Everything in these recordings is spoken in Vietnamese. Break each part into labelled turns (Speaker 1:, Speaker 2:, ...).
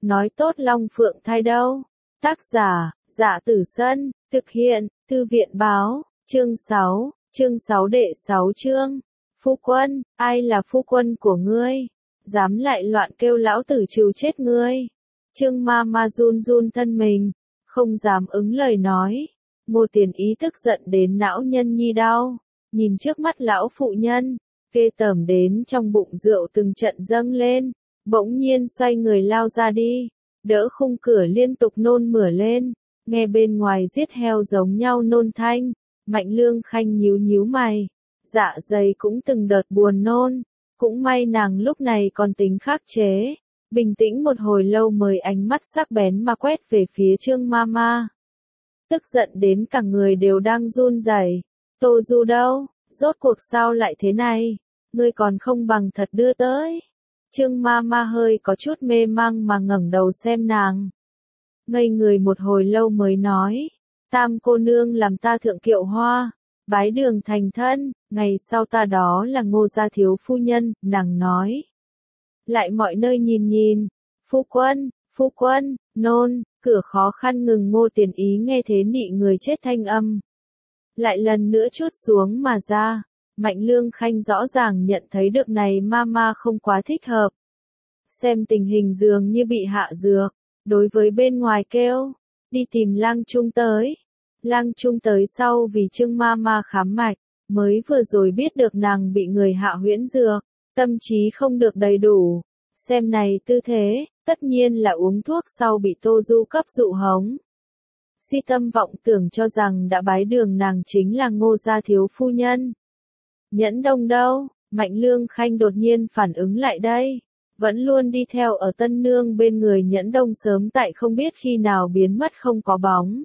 Speaker 1: nói tốt Long Phượng thai đâu. Tác giả, Dạ Tử Sân, thực hiện, Thư viện báo, chương 6 đệ 6 chương. Phu quân, ai là phu quân của ngươi? Dám lại loạn kêu lão tử trừ chết ngươi. Trương ma run run thân mình, không dám ứng lời nói. Ngô Tiền Ý tức giận đến não nhân nhi đau, nhìn trước mắt lão phụ nhân, ghê tởm đến trong bụng rượu từng trận dâng lên, bỗng nhiên xoay người lao ra đi, đỡ khung cửa liên tục nôn mửa lên, nghe bên ngoài giết heo giống nhau nôn thanh, Mạnh Lương Khanh nhíu nhíu mày, dạ dày cũng từng đợt buồn nôn, cũng may nàng lúc này còn tính khắc chế, bình tĩnh một hồi lâu mới ánh mắt sắc bén mà quét về phía Trương Mama. Tức giận đến cả người đều đang run rẩy. Tô Du đâu? Rốt cuộc sao lại thế này? Ngươi còn không bằng thật đưa tới. Trương Mama hơi có chút mê mang mà ngẩng đầu xem nàng. Ngây người một hồi lâu mới nói. Tam cô nương làm ta thượng kiệu hoa, bái đường thành thân, ngày sau ta đó là Ngô gia thiếu phu nhân, nàng nói. Lại mọi nơi nhìn nhìn. Phu quân, nôn. Cửa khó khăn ngừng. Ngô Tiền Ý nghe thế nị người chết thanh âm. Lại lần nữa trút xuống mà ra. Mạnh Lương Khanh rõ ràng nhận thấy được này mama không quá thích hợp. Xem tình hình dường như bị hạ dược. Đối với bên ngoài kêu. Đi tìm Lang Trung tới. Lang Trung tới sau vì Trương mama khám mạch. Mới vừa rồi biết được nàng bị người hạ huyễn dược. Tâm trí không được đầy đủ. Xem này tư thế. Tất nhiên là uống thuốc sau bị Tô Du cấp dụ hống. Si tâm vọng tưởng cho rằng đã bái đường nàng chính là Ngô gia thiếu phu nhân. Nhẫn Đông đâu? Mạnh Lương Khanh đột nhiên phản ứng lại đây. Vẫn luôn đi theo ở Tân Nương bên người Nhẫn Đông sớm tại không biết khi nào biến mất không có bóng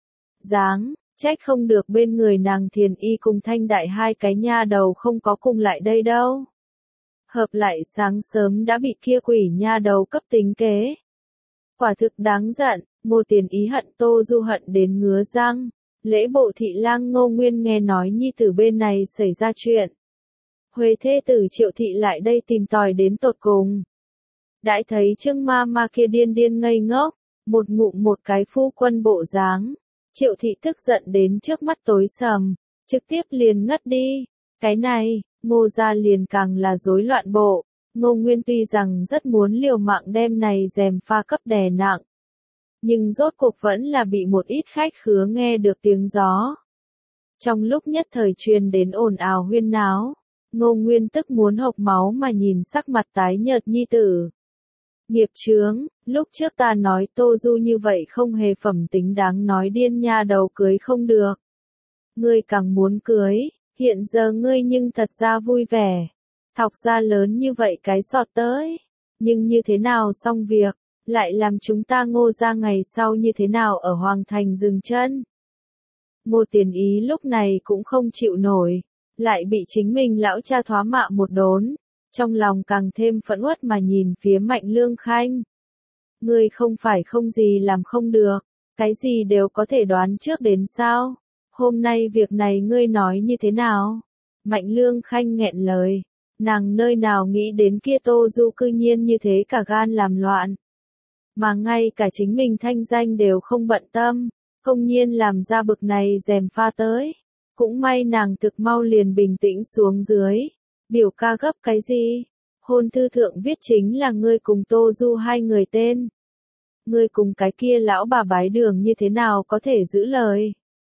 Speaker 1: dáng, trách không được bên người nàng Thiền Y cùng Thanh Đại hai cái nha đầu không có cùng lại đây đâu. Hợp lại sáng sớm đã bị kia quỷ nha đầu cấp tính kế. Quả thực đáng giận, Ngô Tiền Ý hận Tô Du hận đến ngứa răng. Lễ bộ thị lang Ngô Nguyên nghe nói nhi tử bên này xảy ra chuyện. Huệ thê tử Triệu thị lại đây tìm tòi đến tột cùng. Đãi thấy Trương ma kia điên điên ngây ngốc, một ngụm một cái phu quân bộ dáng. Triệu thị tức giận đến trước mắt tối sầm, trực tiếp liền ngất đi. Cái này, Ngô gia liền càng là rối loạn bộ. Ngô Nguyên tuy rằng rất muốn liều mạng đem này dèm pha cấp đè nặng. Nhưng rốt cuộc vẫn là bị một ít khách khứa nghe được tiếng gió. Trong lúc nhất thời truyền đến ồn ào huyên náo, Ngô Nguyên tức muốn hộc máu mà nhìn sắc mặt tái nhợt nhi tử. Nghiệp chướng, lúc trước ta nói Tô Du như vậy không hề phẩm tính đáng nói điên nha đầu cưới không được. Ngươi càng muốn cưới, hiện giờ ngươi nhưng thật ra vui vẻ. Thọc ra lớn như vậy cái sọt tới. Nhưng như thế nào xong việc, lại làm chúng ta Ngô gia ngày sau như thế nào ở Hoàng Thành dừng chân. Ngô Tiền Ý lúc này cũng không chịu nổi, lại bị chính mình lão cha thoá mạ một đốn. Trong lòng càng thêm phẫn uất mà nhìn phía Mạnh Lương Khanh. Ngươi không phải không gì làm không được, cái gì đều có thể đoán trước đến sao? Hôm nay việc này ngươi nói như thế nào? Mạnh Lương Khanh nghẹn lời, nàng nơi nào nghĩ đến kia Tô Du cư nhiên như thế cả gan làm loạn. Mà ngay cả chính mình thanh danh đều không bận tâm, công nhiên làm ra bực này dèm pha tới. Cũng may nàng thực mau liền bình tĩnh xuống dưới. Biểu ca gấp cái gì? Hôn thư thượng viết chính là ngươi cùng Tô Du hai người tên. Ngươi cùng cái kia lão bà bái đường như thế nào có thể giữ lời?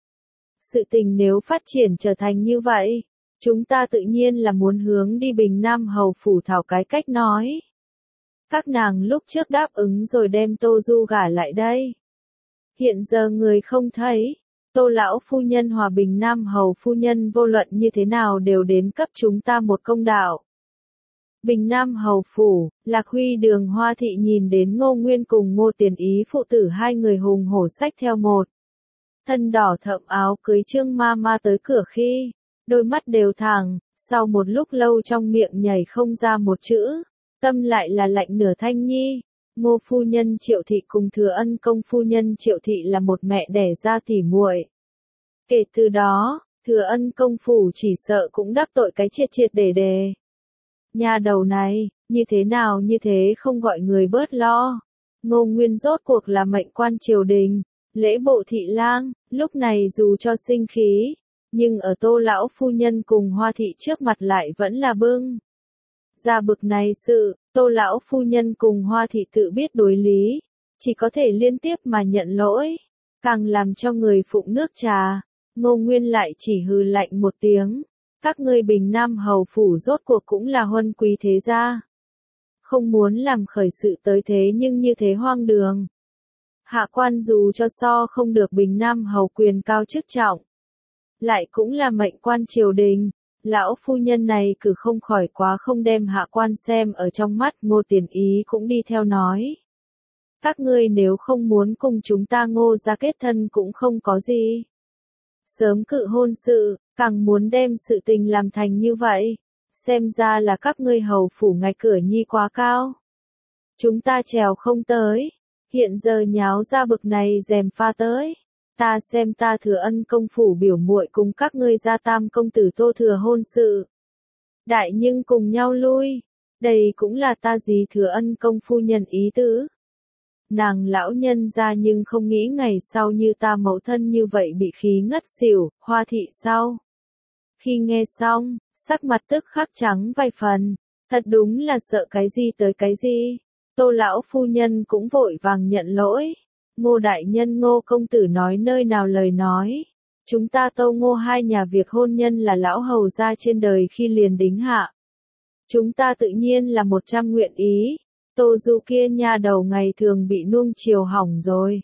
Speaker 1: Sự tình nếu phát triển trở thành như vậy, chúng ta tự nhiên là muốn hướng đi Bình Nam Hầu phủ thảo cái cách nói. Các nàng lúc trước đáp ứng rồi đem Tô Du gả lại đây. Hiện giờ người không thấy, Tô lão phu nhân hòa Bình Nam Hầu phu nhân vô luận như thế nào đều đến cấp chúng ta một công đạo. Bình Nam Hầu phủ, Lạc Huy Đường Hoa thị nhìn đến Ngô Nguyên cùng Ngô Tiền Ý phụ tử hai người hùng hổ xách theo một thân đỏ thẫm áo cưới Trương ma tới cửa khi, đôi mắt đều thẳng, sau một lúc lâu trong miệng nhảy không ra một chữ, tâm lại là lạnh nửa thanh nhi. Ngô phu nhân Triệu thị cùng Thừa Ân công phu nhân Triệu thị là một mẹ đẻ ra tỉ muội. Kể từ đó, Thừa Ân công phủ chỉ sợ cũng đắc tội cái triệt triệt để đề. Nhà đầu này, như thế nào như thế không gọi người bớt lo. Ngô Nguyên rốt cuộc là mệnh quan triều đình, lễ bộ thị lang, lúc này dù cho sinh khí, nhưng ở Tô lão phu nhân cùng Hoa thị trước mặt lại vẫn là bưng. Ra bực này sự, Tô lão phu nhân cùng Hoa thị tự biết đối lý, chỉ có thể liên tiếp mà nhận lỗi, càng làm cho người phụng nước trà. Ngô Nguyên lại chỉ hừ lạnh một tiếng, các ngươi Bình Nam hầu phủ rốt cuộc cũng là huân quý thế gia. Không muốn làm khởi sự tới thế nhưng như thế hoang đường. Hạ quan dù cho so không được Bình Nam hầu quyền cao chức trọng, lại cũng là mệnh quan triều đình, lão phu nhân này cử không khỏi quá không đem hạ quan xem ở trong mắt. Ngô Tiền Ý cũng đi theo nói. Các ngươi nếu không muốn cùng chúng ta Ngô gia kết thân cũng không có gì. Sớm cự hôn sự, càng muốn đem sự tình làm thành như vậy. Xem ra là các ngươi hầu phủ ngạch cửa nhi quá cao. Chúng ta trèo không tới. Hiện giờ nháo ra bực này dèm pha tới. Ta xem ta Thừa Ân công phủ biểu muội cùng các ngươi gia tam công tử Tô Thừa hôn sự. Đại nhưng cùng nhau lui. Đây cũng là ta dì Thừa Ân công phu nhân ý tứ. Nàng lão nhân ra nhưng không nghĩ ngày sau như ta mẫu thân như vậy bị khí ngất xỉu. Hoa thị sau. Khi nghe xong, sắc mặt tức khắc trắng vài phần. Thật đúng là sợ cái gì tới cái gì. Tô lão phu nhân cũng vội vàng nhận lỗi. Ngô đại nhân Ngô công tử nói nơi nào lời nói. Chúng ta Tô Ngô hai nhà việc hôn nhân là lão hầu gia trên đời khi liền đính hạ. Chúng ta tự nhiên là 100 nguyện ý. Tô Du kia nha đầu ngày thường bị nuông chiều hỏng rồi.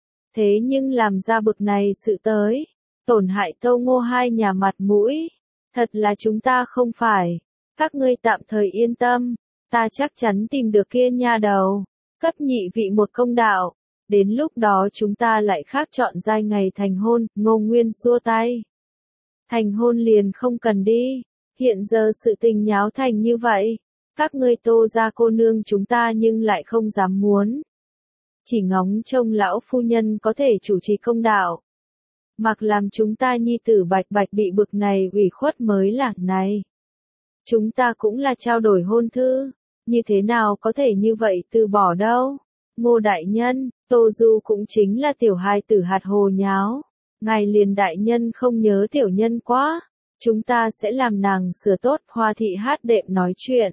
Speaker 1: Thế nhưng làm ra bực này sự tới, tổn hại Tô Ngô hai nhà mặt mũi. Thật là chúng ta không phải. Các ngươi tạm thời yên tâm. Ta chắc chắn tìm được kia nha đầu. Cấp nhị vị một công đạo. Đến lúc đó chúng ta lại khác chọn giai ngày thành hôn. Ngô Nguyên xua tay. Thành hôn liền không cần đi. Hiện giờ sự tình nháo thành như vậy. Các ngươi Tô gia cô nương chúng ta nhưng lại không dám muốn. Chỉ ngóng trông lão phu nhân có thể chủ trì công đạo. Mặc làm chúng ta nhi tử bạch bạch bị bực này ủy khuất mới là này. Chúng ta cũng là trao đổi hôn thư. Như thế nào có thể như vậy từ bỏ đâu. Ngô đại nhân, Tô Du cũng chính là tiểu hài tử hạt hồ nháo. Ngài liền đại nhân không nhớ tiểu nhân quá. Chúng ta sẽ làm nàng sửa tốt. Hoa thị hát đệm nói chuyện.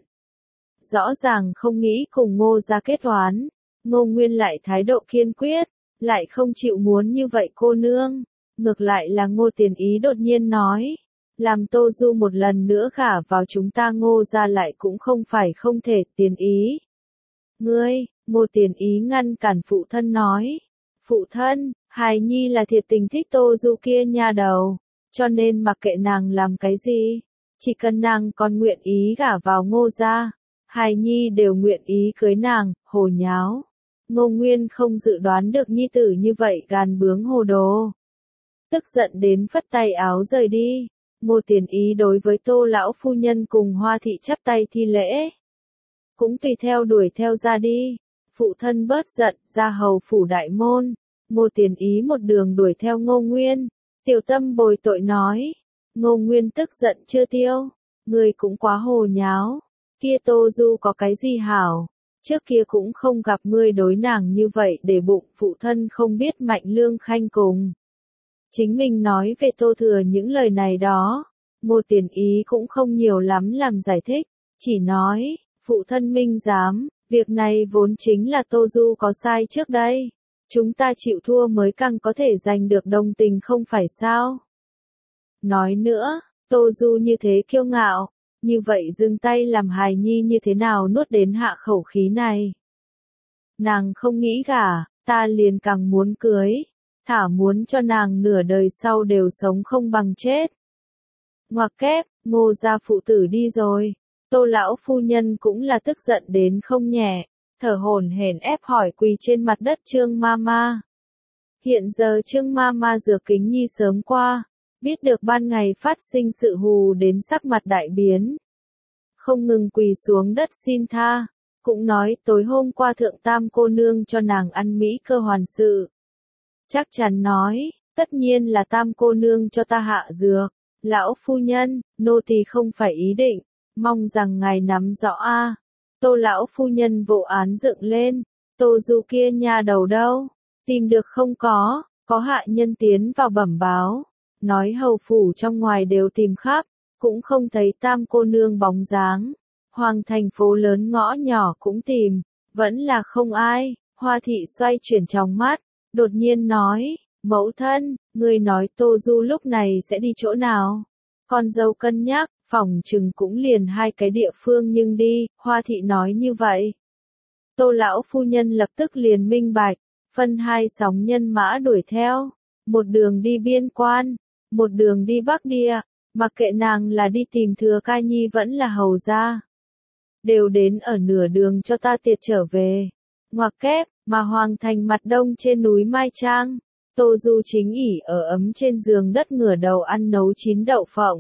Speaker 1: Rõ ràng không nghĩ cùng Ngô gia kết oán. Ngô Nguyên lại thái độ kiên quyết. Lại không chịu muốn như vậy cô nương. Ngược lại là Ngô Tiền Ý đột nhiên nói. Làm Tô Du một lần nữa gả vào chúng ta Ngô gia lại cũng không phải không thể. Tiền Ý. Ngươi, Ngô Tiền Ý ngăn cản phụ thân nói. Phụ thân, hài nhi là thiệt tình thích Tô Du kia nha đầu. Cho nên mặc kệ nàng làm cái gì. Chỉ cần nàng còn nguyện ý gả vào Ngô gia. Hài nhi đều nguyện ý cưới nàng. Hồ nháo. Ngô Nguyên không dự đoán được nhi tử như vậy gàn bướng hồ đồ. Tức giận đến phất tay áo rời đi. Ngô Tiền Ý đối với Tô lão phu nhân cùng Hoa thị chắp tay thi lễ. Cũng tùy theo đuổi theo ra đi. Phụ thân bớt giận, ra hầu phủ đại môn. Ngô Tiền Ý một đường đuổi theo Ngô Nguyên. Tiểu Tâm bồi tội nói. Ngô Nguyên tức giận chưa tiêu. Người cũng quá hồ nháo. Kia Tô Du có cái gì hảo. Trước kia cũng không gặp ngươi đối nàng như vậy để bụng. Phụ thân không biết Mạnh Lương Khanh cùng. Chính mình nói về Tô Thừa những lời này đó. Ngô Tiền Ý cũng không nhiều lắm làm giải thích. Chỉ nói, phụ thân minh giám, việc này vốn chính là Tô Du có sai trước đây. Chúng ta chịu thua mới càng có thể giành được đồng tình không phải sao. Nói nữa, Tô Du như thế kiêu ngạo, như vậy dừng tay làm hài nhi như thế nào nuốt đến hạ khẩu khí này. Nàng không nghĩ gả, ta liền càng muốn cưới. Thả muốn cho nàng nửa đời sau đều sống không bằng chết. Ngoặc kép, Ngô gia phụ tử đi rồi. Tô lão phu nhân cũng là tức giận đến không nhẹ, thở hổn hển ép hỏi quỳ trên mặt đất Trương Mama. Hiện giờ Trương Mama rửa kính nhi sớm qua, biết được ban ngày phát sinh sự hù đến sắc mặt đại biến. Không ngừng quỳ xuống đất xin tha, cũng nói tối hôm qua thượng tam cô nương cho nàng ăn mỹ cơ hoàn sự. Chắc chắn nói, tất nhiên là tam cô nương cho ta hạ dược. Lão phu nhân, nô tỳ không phải ý định, mong rằng ngài nắm rõ a. Tô lão phu nhân vỗ án dựng lên, Tô Du kia nhà đầu đâu? Tìm được không có hạ nhân tiến vào bẩm báo. Nói hầu phủ trong ngoài đều tìm khắp, cũng không thấy tam cô nương bóng dáng. Hoàng thành phố lớn ngõ nhỏ cũng tìm, vẫn là không ai. Hoa thị xoay chuyển trong mắt, đột nhiên nói, mẫu thân, người nói Tô Du lúc này sẽ đi chỗ nào? Con dâu cân nhắc, phỏng chừng cũng liền hai cái địa phương nhưng đi, Hoa thị nói như vậy. Tô lão phu nhân lập tức liền minh bạch, phân hai sóng nhân mã đuổi theo, một đường đi biên quan, một đường đi Bắc Địa, mặc kệ nàng là đi tìm Thừa Ca Nhi vẫn là hầu gia. Đều đến ở nửa đường cho ta tiệt trở về. Ngoặc kép, mà hoàng thành mặt đông trên núi Mai Trang, Tô Du chính ỉ ở ấm trên giường đất ngửa đầu ăn nấu chín đậu phộng.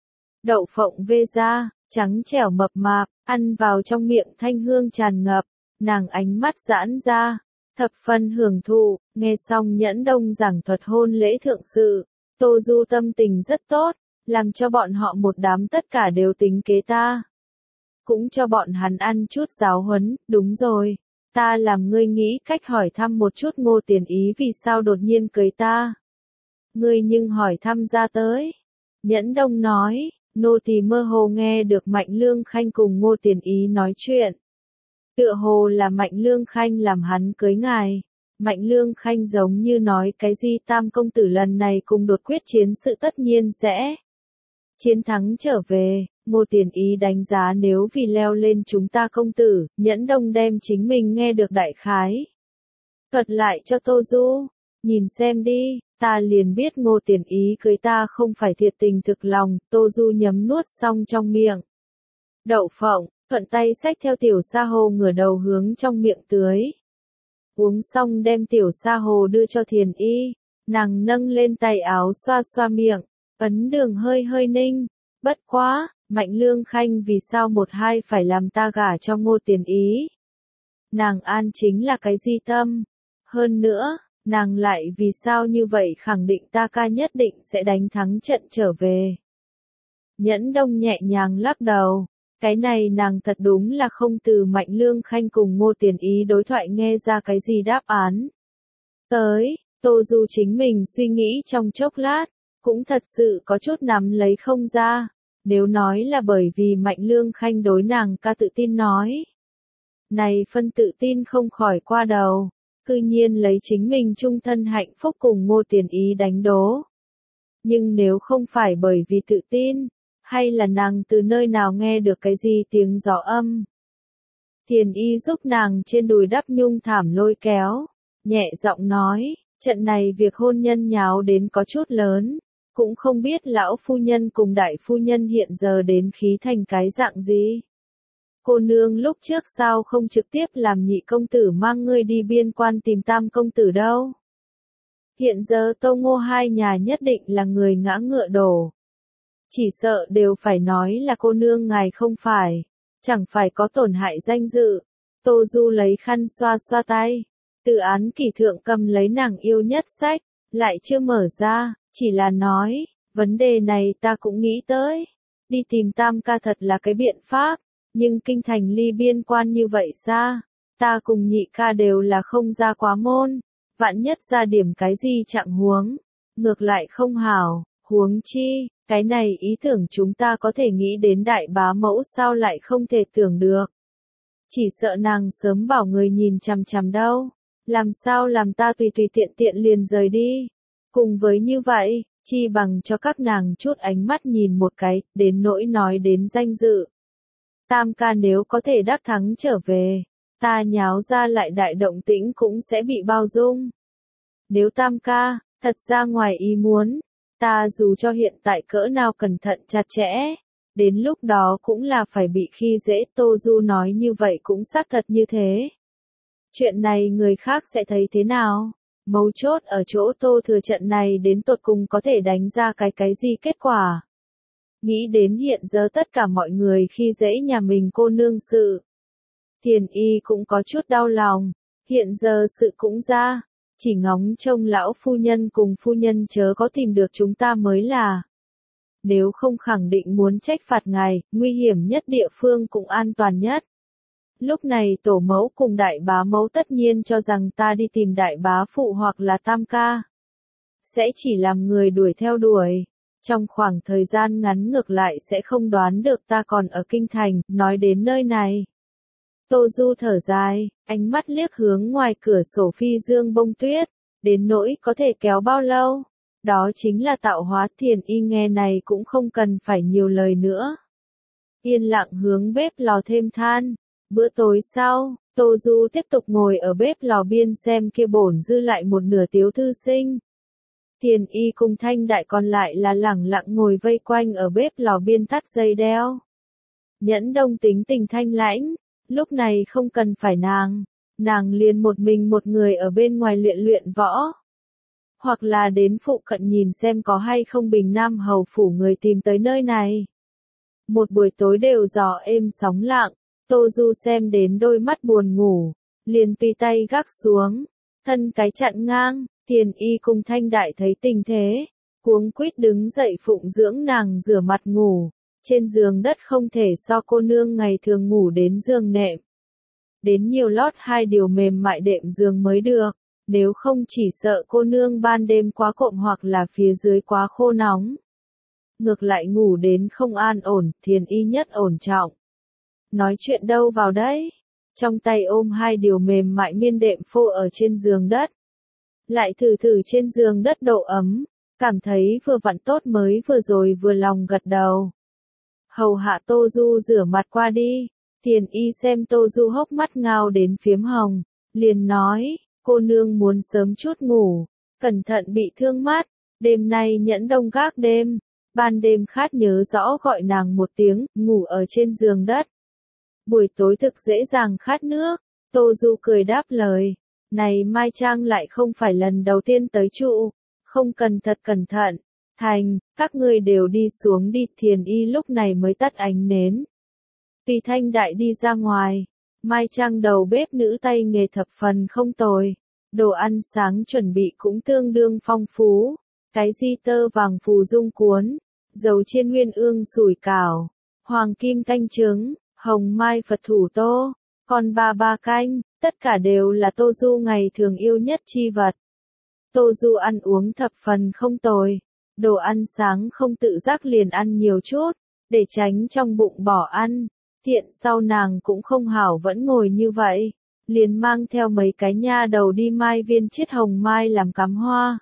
Speaker 1: Đậu phộng vê ra, trắng trẻo mập mạp, ăn vào trong miệng thanh hương tràn ngập, nàng ánh mắt giãn ra, thập phần hưởng thụ, nghe xong Nhẫn Đông giảng thuật hôn lễ thượng sự, Tô Du tâm tình rất tốt, làm cho bọn họ một đám tất cả đều tính kế ta. Cũng cho bọn hắn ăn chút giáo huấn, đúng rồi, ta làm ngươi nghĩ cách hỏi thăm một chút Ngô Tiền Ý vì sao đột nhiên cưới ta. Ngươi nhưng hỏi thăm ra tới. Nhẫn Đông nói, nô tỳ mơ hồ nghe được Mạnh Lương Khanh cùng Ngô Tiền Ý nói chuyện. Tựa hồ là Mạnh Lương Khanh làm hắn cưới ngài. Mạnh Lương Khanh giống như nói cái gì tam công tử lần này cùng đột quyết chiến sự tất nhiên sẽ chiến thắng trở về. Ngô Tiền Ý đánh giá nếu vì leo lên chúng ta công tử, Nhẫn Đông đem chính mình nghe được đại khái. Thuật lại cho Tô Du, nhìn xem đi, ta liền biết Ngô Tiền Ý cưới ta không phải thiệt tình thực lòng, Tô Du nhấm nuốt xong trong miệng. Đậu phộng, thuận tay xách theo tiểu sa hồ ngửa đầu hướng trong miệng tưới. Uống xong đem tiểu sa hồ đưa cho Thiền Y, nàng nâng lên tay áo xoa xoa miệng, ấn đường hơi hơi ninh, bất quá. Mạnh Lương Khanh vì sao một hai phải làm ta gả cho Ngô Tiền Ý? Nàng an chính là cái gì tâm? Hơn nữa, nàng lại vì sao như vậy khẳng định ta ca nhất định sẽ đánh thắng trận trở về? Nhẫn Đông nhẹ nhàng lắc đầu, cái này nàng thật đúng là không từ Mạnh Lương Khanh cùng Ngô Tiền Ý đối thoại nghe ra cái gì đáp án. Tới, Tô Du chính mình suy nghĩ trong chốc lát, cũng thật sự có chút nắm lấy không ra. Nếu nói là bởi vì Mạnh Lương Khanh đối nàng ca tự tin nói. Này phân tự tin không khỏi qua đầu, cư nhiên lấy chính mình chung thân hạnh phúc cùng Ngô Tiền Ý đánh đố. Nhưng nếu không phải bởi vì tự tin, hay là nàng từ nơi nào nghe được cái gì tiếng gió âm. Thiền Y giúp nàng trên đùi đắp nhung thảm lôi kéo, nhẹ giọng nói, trận này việc hôn nhân nháo đến có chút lớn. Cũng không biết lão phu nhân cùng đại phu nhân hiện giờ đến khí thành cái dạng gì. Cô nương lúc trước sao không trực tiếp làm nhị công tử mang ngươi đi biên quan tìm tam công tử đâu. Hiện giờ Tô Ngô hai nhà nhất định là người ngã ngựa đổ. Chỉ sợ đều phải nói là cô nương ngài không phải, chẳng phải có tổn hại danh dự. Tô Du lấy khăn xoa xoa tay, tự án kỷ thượng cầm lấy nàng yêu nhất sách, lại chưa mở ra. Chỉ là nói, vấn đề này ta cũng nghĩ tới. Đi tìm tam ca thật là cái biện pháp, nhưng kinh thành ly biên quan như vậy xa. Ta cùng nhị ca đều là không ra quá môn. Vạn nhất ra điểm cái gì trạng huống. Ngược lại không hảo, huống chi, cái này ý tưởng chúng ta có thể nghĩ đến đại bá mẫu sao lại không thể tưởng được. Chỉ sợ nàng sớm bảo người nhìn chằm chằm đâu. Làm sao làm ta tùy tùy tiện tiện liền rời đi. Cùng với như vậy, chi bằng cho các nàng chút ánh mắt nhìn một cái, đến nỗi nói đến danh dự. Tam ca nếu có thể đắc thắng trở về, ta nháo ra lại đại động tĩnh cũng sẽ bị bao dung. Nếu tam ca, thật ra ngoài ý muốn, ta dù cho hiện tại cỡ nào cẩn thận chặt chẽ, đến lúc đó cũng là phải bị khi dễ. Tô Du nói như vậy cũng xác thật như thế. Chuyện này người khác sẽ thấy thế nào? Mấu chốt ở chỗ Tô Thừa trận này đến tột cùng có thể đánh ra cái gì kết quả. Nghĩ đến hiện giờ tất cả mọi người khi dễ nhà mình cô nương sự. Thiền Y cũng có chút đau lòng, hiện giờ sự cũng ra, chỉ ngóng trông lão phu nhân cùng phu nhân chớ có tìm được chúng ta mới là. Nếu không khẳng định muốn trách phạt ngài, nguy hiểm nhất địa phương cũng an toàn nhất. Lúc này tổ mẫu cùng đại bá mẫu tất nhiên cho rằng ta đi tìm đại bá phụ hoặc là tam ca. Sẽ chỉ làm người đuổi theo đuổi. Trong khoảng thời gian ngắn ngược lại sẽ không đoán được ta còn ở kinh thành, nói đến nơi này. Tô Du thở dài, ánh mắt liếc hướng ngoài cửa sổ phi dương bông tuyết, đến nỗi có thể kéo bao lâu. Đó chính là tạo hóa. Thiền Y nghe này cũng không cần phải nhiều lời nữa. Yên lặng hướng bếp lò thêm than. Bữa tối sau, Tô Du tiếp tục ngồi ở bếp lò biên xem kia bổn dư lại một nửa Tiếu thư sinh. Thiền Y cùng Thanh Đại còn lại là lẳng lặng ngồi vây quanh ở bếp lò biên thắt dây đeo. Nhẫn Đông tính tình thanh lãnh, lúc này không cần phải nàng liền một mình một người ở bên ngoài luyện luyện võ. Hoặc là đến phụ cận nhìn xem có hay không Bình Nam hầu phủ người tìm tới nơi này. Một buổi tối đều gió êm sóng lặng, Tô Du xem đến đôi mắt buồn ngủ, liền tùy tay gác xuống, thân cái chặn ngang. Thiền Y cùng Thanh Đại thấy tình thế, cuống quýt đứng dậy phụng dưỡng nàng rửa mặt ngủ, trên giường đất không thể so cô nương ngày thường ngủ đến giường nệm. Đến nhiều lót hai điều mềm mại đệm giường mới được, nếu không chỉ sợ cô nương ban đêm quá cộm hoặc là phía dưới quá khô nóng. Ngược lại ngủ đến không an ổn, Thiền Y nhất ổn trọng. Nói chuyện đâu vào đấy, trong tay ôm hai điều mềm mại miên đệm phô ở trên giường đất. Lại thử trên giường đất độ ấm, cảm thấy vừa vặn tốt mới vừa rồi vừa lòng gật đầu. Hầu hạ Tô Du rửa mặt qua đi, Thiền Y xem Tô Du hốc mắt ngao đến phiếm hồng, liền nói, cô nương muốn sớm chút ngủ, cẩn thận bị thương mắt, đêm nay Nhẫn Đông gác đêm, ban đêm khát nhớ rõ gọi nàng một tiếng, ngủ ở trên giường đất. Buổi tối thực dễ dàng khát nước, Tô Du cười đáp lời. Này Mai Trang lại không phải lần đầu tiên tới trụ, không cần thật cẩn thận. Thành, các ngươi đều đi xuống đi. Thiền Y lúc này mới tắt ánh nến. Vì Thanh Đại đi ra ngoài, Mai Trang đầu bếp nữ tay nghề thập phần không tồi. Đồ ăn sáng chuẩn bị cũng tương đương phong phú. Cái di tơ vàng phù dung cuốn, dầu chiên nguyên ương sủi cảo, hoàng kim canh trứng, hồng mai Phật thủ tô, còn ba canh. Tất cả đều là Tô Du ngày thường yêu nhất chi vật. Tô Du ăn uống thập phần không tồi. Đồ ăn sáng không tự giác liền ăn nhiều chút, để tránh trong bụng bỏ ăn. Thiện sau nàng cũng không hảo vẫn ngồi như vậy. Liền mang theo mấy cái nha đầu đi Mai Viên chiết hồng mai làm cắm hoa.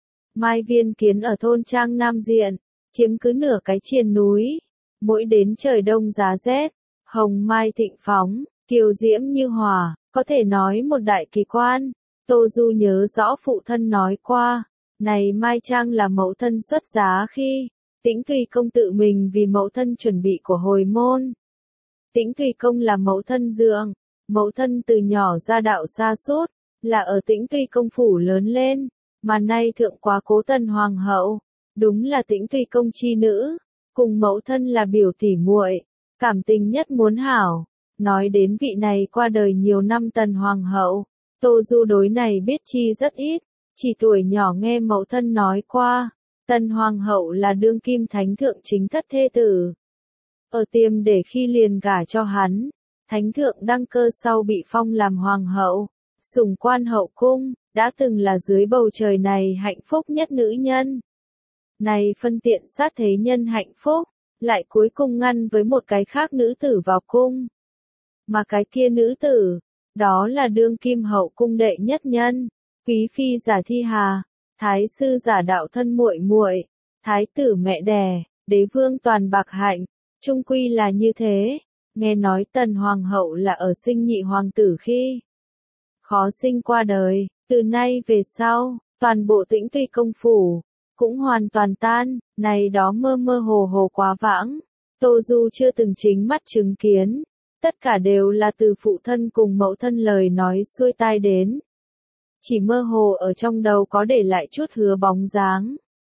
Speaker 1: Mai Viên kiến ở thôn Trang Nam Diện, chiếm cứ nửa cái triền núi. Mỗi đến trời đông giá rét, hồng mai thịnh phóng, kiều diễm như hỏa. Có thể nói một đại kỳ quan. Tô Du nhớ rõ phụ thân nói qua, này Mai Trang là mẫu thân xuất giá khi, Tĩnh Tùy Công tự mình vì mẫu thân chuẩn bị của hồi môn. Tĩnh Tùy Công là mẫu thân dượng, mẫu thân từ nhỏ ra đạo xa sút là ở Tĩnh Tùy Công phủ lớn lên, mà nay thượng quá cố Tần Hoàng hậu, đúng là Tĩnh Tùy Công chi nữ, cùng mẫu thân là biểu tỷ muội, cảm tình nhất muốn hảo. Nói đến vị này qua đời nhiều năm Tần Hoàng hậu, Tô Du đối này biết chi rất ít, chỉ tuổi nhỏ nghe mẫu thân nói qua, Tần Hoàng hậu là đương kim thánh thượng chính thất thê tử. Ở Tiêm để khi liền gả cho hắn, thánh thượng đăng cơ sau bị phong làm hoàng hậu, sủng quan hậu cung, đã từng là dưới bầu trời này hạnh phúc nhất nữ nhân. Này phân tiện sát thế nhân hạnh phúc, lại cuối cùng ngăn với một cái khác nữ tử vào cung. Mà cái kia nữ tử, đó là đương kim hậu cung đệ nhất nhân, quý phi giả Thi Hà, thái sư giả Đạo Thân muội muội, thái tử mẹ đẻ, đế vương Toàn Bạc Hạnh, chung quy là như thế. Nghe nói Tần Hoàng hậu là ở sinh nhị hoàng tử khi khó sinh qua đời, từ nay về sau, toàn bộ Tĩnh Tùy Công phủ cũng hoàn toàn tan, này đó mơ mơ hồ hồ quá vãng, Tô Du chưa từng chính mắt chứng kiến. Tất cả đều là từ phụ thân cùng mẫu thân lời nói xuôi tai đến. Chỉ mơ hồ ở trong đầu có để lại chút hứa bóng dáng.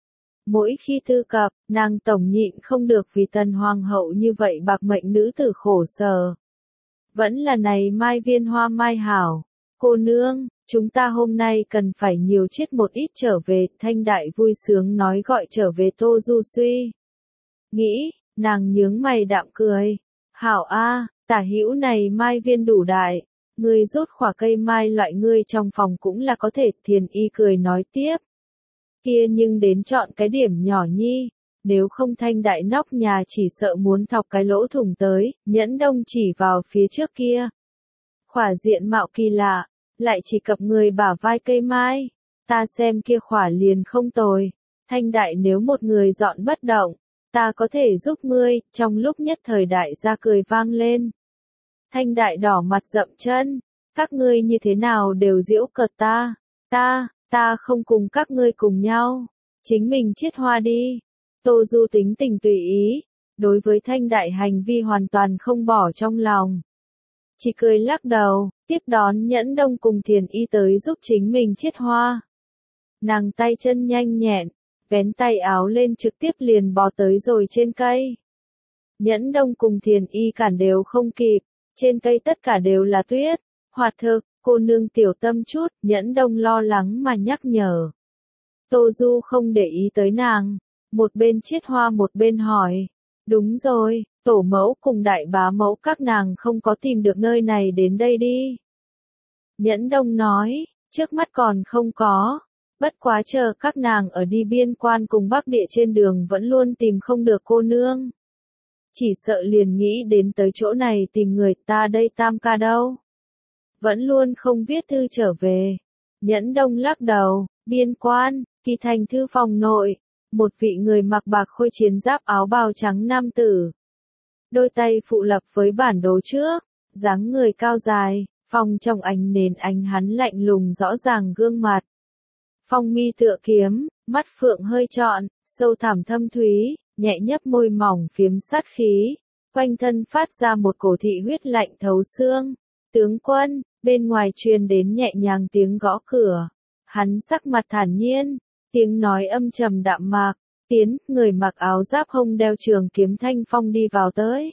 Speaker 1: Mỗi khi thư cập, nàng tổng nhịn không được vì Tần Hoàng hậu như vậy bạc mệnh nữ tử khổ sở. Vẫn là này Mai Viên hoa mai hảo. Cô nương, chúng ta hôm nay cần phải nhiều chiết một ít trở về. Thanh Đại vui sướng nói gọi trở về Tô Du suy nghĩ, nàng nhướng mày đạm cười. Hảo a, Tả hữu này mai viên đủ đại, ngươi rút khỏa cây mai loại ngươi trong phòng cũng là có thể. Thiền y cười nói tiếp. Kia nhưng đến chọn cái điểm nhỏ nhi, nếu không Thanh đại nóc nhà chỉ sợ muốn thọc cái lỗ thủng tới. Nhẫn Đông chỉ vào phía trước kia. Khỏa diện mạo kỳ lạ, lại chỉ cập người bả vai cây mai. Ta xem kia khỏa liền không tồi. Thanh đại nếu một người dọn bất động, ta có thể giúp ngươi. Trong lúc nhất thời đại gia cười vang lên. Thanh đại đỏ mặt dậm chân, các ngươi như thế nào đều giễu cợt ta, ta không cùng các ngươi cùng nhau, chính mình chiết hoa đi. Tô Du tính tình tùy ý, đối với Thanh đại hành vi hoàn toàn không bỏ trong lòng. Chỉ cười lắc đầu, tiếp đón Nhẫn Đông cùng Thiền y tới giúp chính mình chiết hoa. Nàng tay chân nhanh nhẹn, vén tay áo lên trực tiếp liền bò tới rồi trên cây. Nhẫn Đông cùng Thiền y cản đều không kịp. Trên cây tất cả đều là tuyết, hoạt thực, cô nương tiểu tâm chút. Nhẫn Đông lo lắng mà nhắc nhở. Tô Du không để ý tới nàng, một bên chiết hoa một bên hỏi. Đúng rồi, tổ mẫu cùng đại bá mẫu các nàng không có tìm được nơi này đến đây đi. Nhẫn Đông nói, trước mắt còn không có, bất quá chờ các nàng ở đi biên quan cùng Bắc Địa trên đường vẫn luôn tìm không được cô nương. Chỉ sợ liền nghĩ đến tới chỗ này tìm người. Ta đây Tam ca đâu? Vẫn luôn không viết thư trở về. Nhẫn Đông lắc đầu, biên quan, Kỳ Thành thư phòng nội, một vị người mặc bạc khôi chiến giáp áo bào trắng nam tử. Đôi tay phụ lập với bản đồ trước, dáng người cao dài, phòng trong ánh nến ánh hắn lạnh lùng rõ ràng gương mặt. Phong mi tựa kiếm, mắt phượng hơi trọn, sâu thẳm thâm thúy. Nhẹ nhấp môi mỏng phiếm sát khí, quanh thân phát ra một cổ thị huyết lạnh thấu xương. Tướng quân, bên ngoài truyền đến nhẹ nhàng tiếng gõ cửa. Hắn sắc mặt thản nhiên, tiếng nói âm trầm đạm mạc. Tiến, người mặc áo giáp hông đeo trường kiếm thanh phong đi vào tới.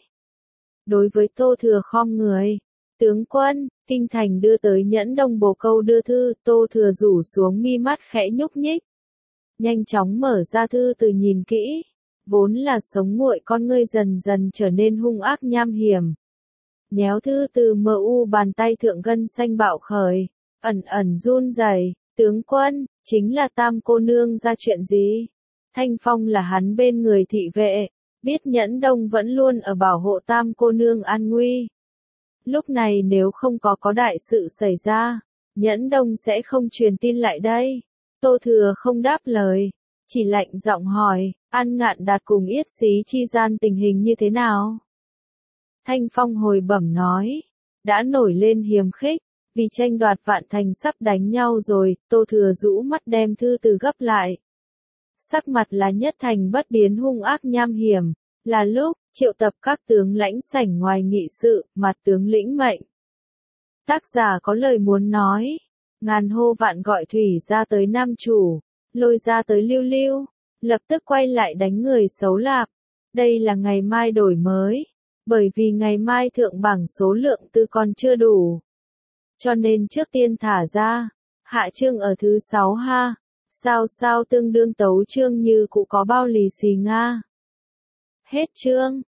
Speaker 1: Đối với Tô Thừa khom người. Tướng quân, kinh thành đưa tới Nhẫn Đông bồ câu đưa thư. Tô Thừa rủ xuống mi mắt khẽ nhúc nhích. Nhanh chóng mở ra thư từ nhìn kỹ. Vốn là sống nguội con ngươi dần dần trở nên hung ác nham hiểm. Nhéo thư từ mờ u bàn tay thượng gân xanh bạo khởi, ẩn ẩn run rẩy. Tướng quân, chính là Tam cô nương ra chuyện gì? Thanh Phong là hắn bên người thị vệ, biết Nhẫn Đông vẫn luôn ở bảo hộ Tam cô nương an nguy. Lúc này nếu không có đại sự xảy ra, Nhẫn Đông sẽ không truyền tin lại đây. Tô Thừa không đáp lời, chỉ lạnh giọng hỏi. An Ngạn Đạt cùng Yết Xí chi gian tình hình như thế nào? Thanh Phong hồi bẩm nói, đã nổi lên hiềm khích, vì tranh đoạt Vạn Thành sắp đánh nhau rồi. Tô Thừa rũ mắt đem thư từ gấp lại. Sắc mặt là nhất thành bất biến hung ác nham hiểm, là lúc triệu tập các tướng lãnh sảnh ngoài nghị sự, mặt tướng lĩnh mệnh. Tác giả có lời muốn nói, ngàn hô vạn gọi thủy ra tới nam chủ, lôi ra tới lưu lưu. Lập tức quay lại đánh người xấu lạp. Đây là ngày mai đổi mới. Bởi vì ngày mai thượng bảng số lượng từ còn chưa đủ. Cho nên trước tiên thả ra. Hạ chương ở thứ 6 ha. Sao tương đương tấu chương như cụ có bao lì xì Nga. Hết chương.